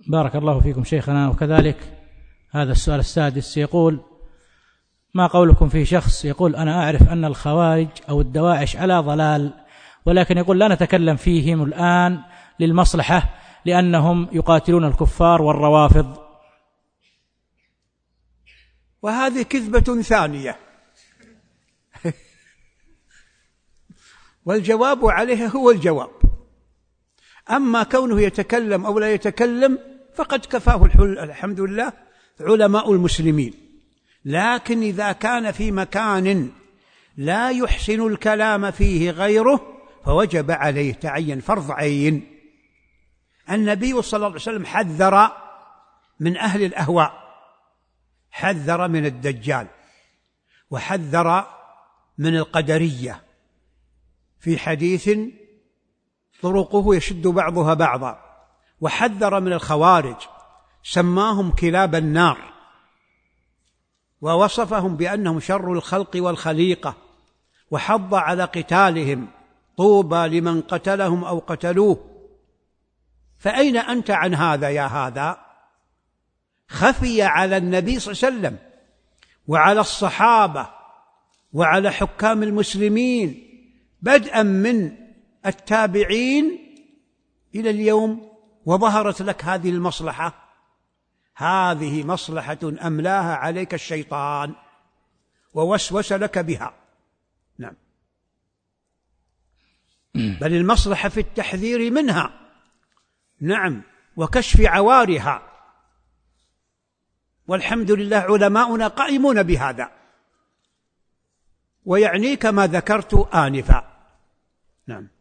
بارك الله فيكم شيخنا. وكذلك هذا السؤال السادس يقول: ما قولكم في شخص يقول: أنا أعرف أن الخوارج أو الدواعش على ضلال، ولكن يقول لا نتكلم فيهم الآن للمصلحة لأنهم يقاتلون الكفار والروافض؟ وهذه كذبة ثانية. والجواب عليها هو الجواب. أما كونه يتكلم أو لا يتكلم فقد كفاه الحمد لله علماء المسلمين. لكن إذا كان في مكان لا يحسن الكلام فيه غيره فوجب عليه تعين فرض عين. النبي صلى الله عليه وسلم حذر من أهل الأهواء، حذر من الدجال، وحذر من القدرية في حديث طرقه يشد بعضها بعضا، وحذر من الخوارج سماهم كلاب النار، ووصفهم بأنهم شر الخلق والخليقة، وحض على قتالهم: طوبى لمن قتلهم أو قتلوه. فأين أنت عن هذا يا هذا؟ خفي على النبي صلى الله عليه وسلم وعلى الصحابة وعلى حكام المسلمين بدءا من التابعين إلى اليوم، وظهرت لك هذه المصلحة. هذه مصلحة أملاها عليك الشيطان ووسوس لك بها. نعم، بل المصلحة في التحذير منها، نعم، وكشف عوارها. والحمد لله علماؤنا قائمون بهذا، ويعنيك ما ذكرت آنفا. نعم.